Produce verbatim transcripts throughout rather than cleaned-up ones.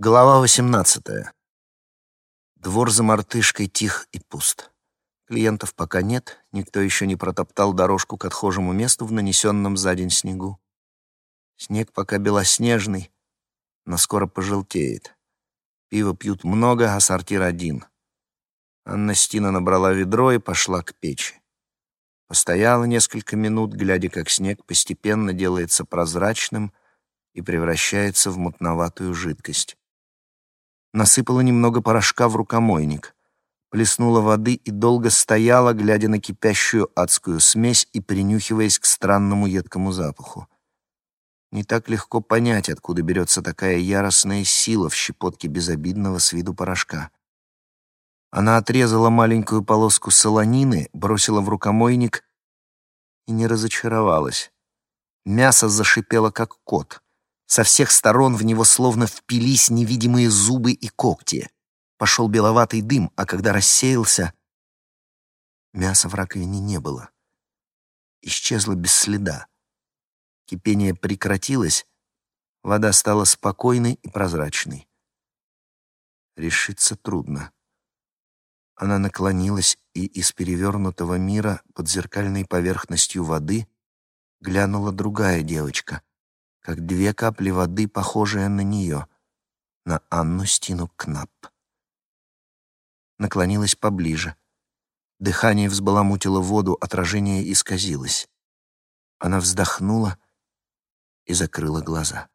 Глава восемнадцатая. Двор за мартышкой тих и пуст. Клиентов пока нет, никто еще не протоптал дорожку к отхожему месту в нанесенном за день снегу. Снег пока белоснежный, но скоро пожелтеет. Пива пьют много, а сортир один. Анна Стина набрала ведро и пошла к печи. Постояла несколько минут, глядя, как снег постепенно делается прозрачным и превращается в мутноватую жидкость. Насыпала немного порошка в рукомойник, плеснула воды и долго стояла, глядя на кипящую адскую смесь и принюхиваясь к странному едкому запаху. Не так легко понять, откуда берется такая яростная сила в щепотке безобидного с виду порошка. Она отрезала маленькую полоску солонины, бросила в рукомойник и не разочаровалась. Мясо зашипело, как кот. Со всех сторон в него словно впились невидимые зубы и когти. Пошел беловатый дым, а когда рассеялся, мяса в раковине не было. Исчезло без следа. Кипение прекратилось, вода стала спокойной и прозрачной. Решиться трудно. Она наклонилась, и из перевернутого мира под зеркальной поверхностью воды глянула другая девочка, как две капли воды, похожие на нее, на Анну Стину Кнапп. Наклонилась поближе. Дыхание взбаламутило воду, отражение исказилось. Она вздохнула и закрыла глаза.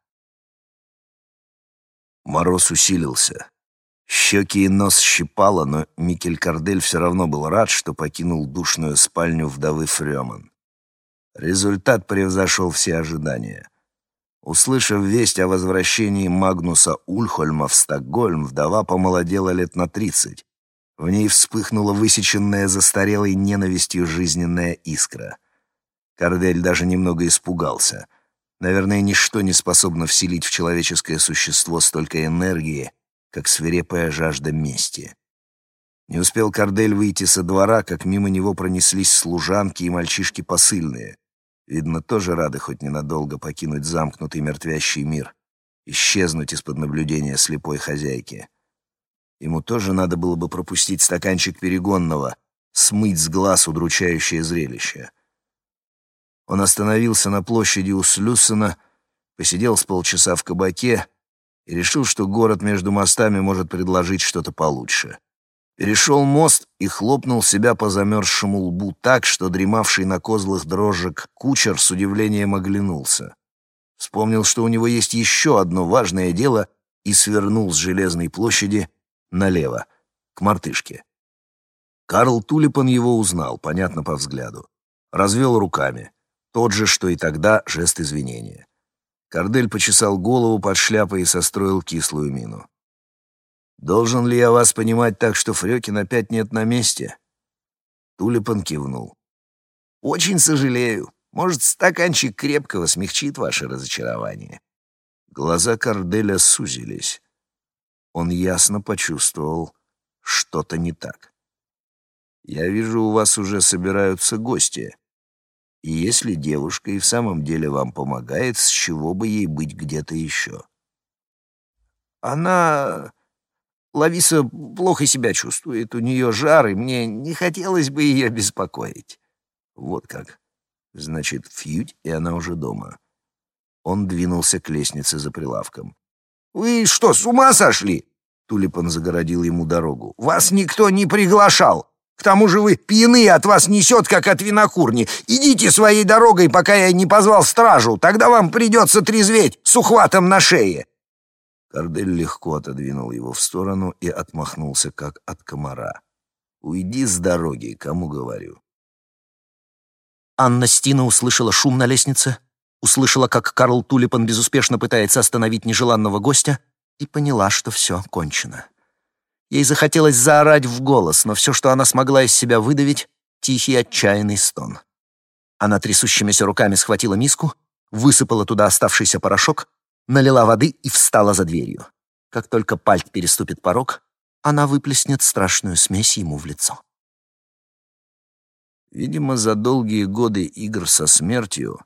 Мороз усилился. Щеки и нос щипало, но Микель Кардель все равно был рад, что покинул душную спальню вдовы Фрёман. Результат превзошел все ожидания. Услышав весть о возвращении Магнуса Ульхольма в Стокгольм, вдова помолодела лет на тридцать. В ней вспыхнула высеченная застарелой ненавистью жизненная искра. Кардель даже немного испугался. Наверное, ничто не способно вселить в человеческое существо столько энергии, как свирепая жажда мести. Не успел Кардель выйти со двора, как мимо него пронеслись служанки и мальчишки посыльные. Видно, тоже рады хоть ненадолго покинуть замкнутый мертвящий мир, исчезнуть из-под наблюдения слепой хозяйки. Ему тоже надо было бы пропустить стаканчик перегонного, смыть с глаз удручающее зрелище. Он остановился на площади у Слюссена, посидел с полчаса в кабаке и решил, что город между мостами может предложить что-то получше. Перешел мост и хлопнул себя по замерзшему лбу так, что дремавший на козлах дрожжек кучер с удивлением оглянулся. Вспомнил, что у него есть еще одно важное дело, и свернул с Железной площади налево, к мартышке. Карл Тулипан его узнал, понятно по взгляду. Развел руками. Тот же, что и тогда, жест извинения. Кардель почесал голову под шляпой и состроил кислую мину. «Должен ли я вас понимать так, что Фрёкин опять нет на месте?» Тулипан кивнул. «Очень сожалею. Может, стаканчик крепкого смягчит ваше разочарование». Глаза Карделя сузились. Он ясно почувствовал, что-то не так. «Я вижу, у вас уже собираются гости. И если девушка и в самом деле вам помогает, с чего бы ей быть где-то еще?» «Она... Лависа плохо себя чувствует, у нее жар, и мне не хотелось бы ее беспокоить». «Вот как. Значит, фьють, и она уже дома». Он двинулся к лестнице за прилавком. «Вы что, с ума сошли?» Тулипан загородил ему дорогу. «Вас никто не приглашал. К тому же вы пьяны, от вас несет, как от винокурни. Идите своей дорогой, пока я не позвал стражу. Тогда вам придется трезветь с ухватом на шее». Кардель легко отодвинул его в сторону и отмахнулся, как от комара. «Уйди с дороги, кому говорю». Анна Стина услышала шум на лестнице, услышала, как Карл Тулипан безуспешно пытается остановить нежеланного гостя, и поняла, что все кончено. Ей захотелось заорать в голос, но все, что она смогла из себя выдавить — тихий отчаянный стон. Она трясущимися руками схватила миску, высыпала туда оставшийся порошок, налила воды и встала за дверью. Как только Пальт переступит порог, она выплеснет страшную смесь ему в лицо. Видимо, за долгие годы игр со смертью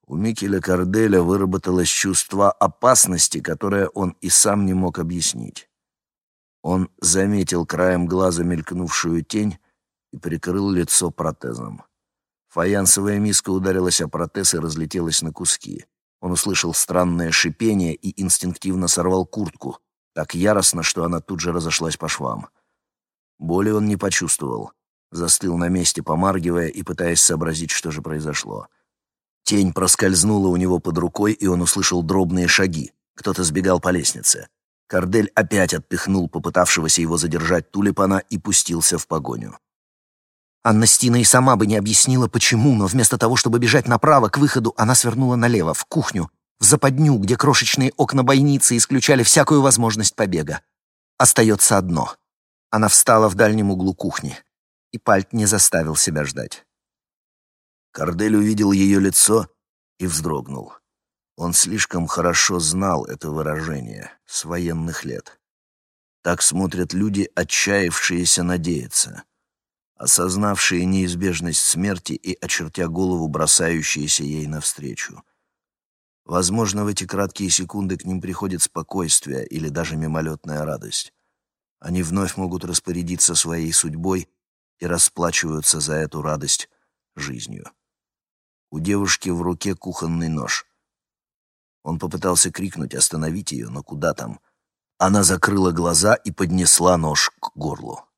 У Микеля Карделя выработалось чувство опасности, которое он и сам не мог объяснить. Он заметил краем глаза мелькнувшую тень и прикрыл лицо протезом. Фаянсовая миска ударилась о протез и разлетелась на куски. Он услышал странное шипение и инстинктивно сорвал куртку, так яростно, что она тут же разошлась по швам. Боли он не почувствовал. Застыл на месте, помаргивая и пытаясь сообразить, что же произошло. Тень проскользнула у него под рукой, и он услышал дробные шаги. Кто-то сбегал по лестнице. Кардель опять отпихнул попытавшегося его задержать Тулипана и пустился в погоню. Анна Стина и сама бы не объяснила, почему, но вместо того, чтобы бежать направо, к выходу, она свернула налево, в кухню, в западню, где крошечные окна бойницы исключали всякую возможность побега. Остается одно. Она встала в дальнем углу кухни, и Пальт не заставил себя ждать. Кардель увидел ее лицо и вздрогнул. Он слишком хорошо знал это выражение с военных лет. Так смотрят люди, отчаявшиеся надеяться, осознавшие неизбежность смерти и, очертя голову, бросающиеся ей навстречу. Возможно, в эти краткие секунды к ним приходит спокойствие или даже мимолетная радость. Они вновь могут распорядиться своей судьбой и расплачиваются за эту радость жизнью. У девушки в руке кухонный нож. Он попытался крикнуть, остановить ее, но куда там? Она закрыла глаза и поднесла нож к горлу.